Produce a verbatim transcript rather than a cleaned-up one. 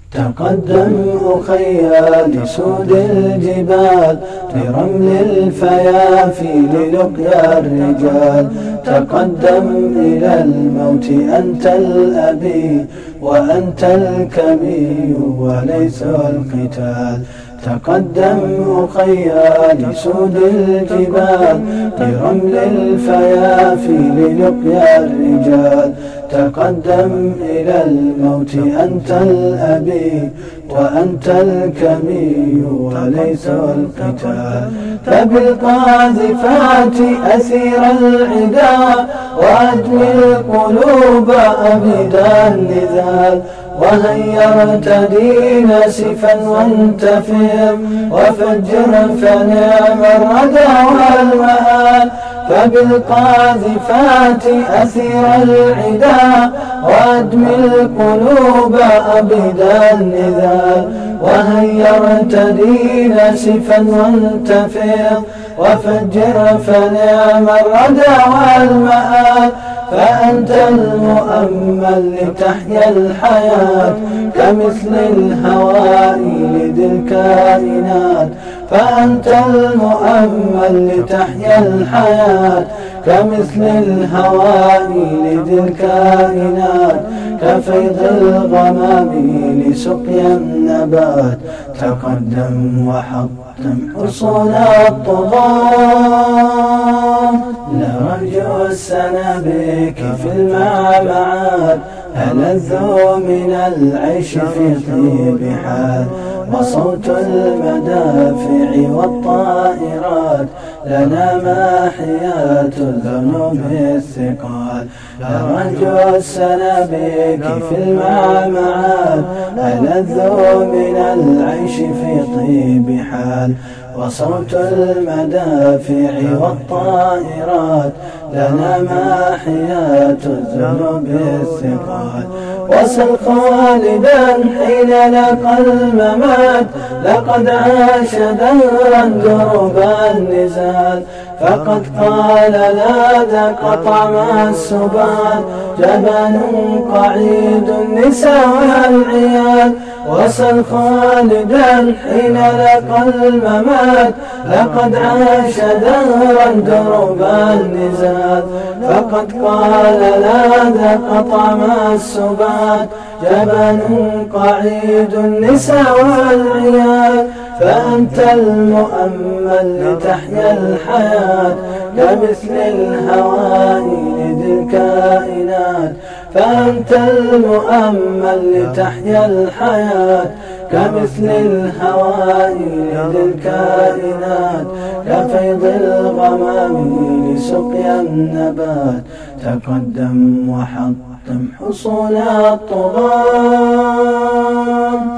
تقدم أخي لسود الجبال، لرمل الفيافي للقيا الرجال. تقدم إلى الموت أنت الأبي وأنت الكبي وليس القتال. تقدم أخي لسود الجبال، لرمل الفيافي للقيا الرجال. تقدم إلى الموت أنت الأبي وأنت الكبي وليس القتال. فبالقاذفات أسير العدا، وأدمي القلوب أبدا النذال. وهيرت دين سفا وانتفر، وفجر فنعم الردى والمآل. فبالقاذفات أسير العدا، وأدمي القلوب أبدا النذال. وهيرت دين سفا وانتفر، وفجر فنعم الردى والمآل. فأنت المؤمل لتحيا الحياة، كمثل الهواء لذي الكائنات. فأنت المؤمل لتحيا الحياة، كمثل الهواء لذي الكائنات. كفيض الغمام لسقيا النبات، تقدم وحطم حصون الطغاة. لرجو السنابك في المعمعات، ألذ من العيش في طيب حال. وصوت المدافع والطائرات، لنا ماحيات الذنوب الثقال. لرجو السنابك في المعمعات، ألذ من العيش في طيب حال. وصوت المدافع والطائرات، لنا ماحيات الذنوب الثقال. وصل خالدا حين لقى الممات، لقد عاش دهرا درب النزال. فقد قال لا ذاق طعم السبال، جبان قعيد النساء والعيال. وصل خالدا حين لقى الممات، لقد عاش دهرا درب النزال. فقد قال لا ذاق طعم السبات، جبان قعيد النساء والعيال. فأنت المؤمل لتحيا الحياة، كمثل الهواء لذي الكائنات. فأنت المؤمل لتحيا الحياة، كمثل الهواء لذي الكائنات. كفيض الغمام لسقيا النبات، تقدم وحطم حصون الطغاة.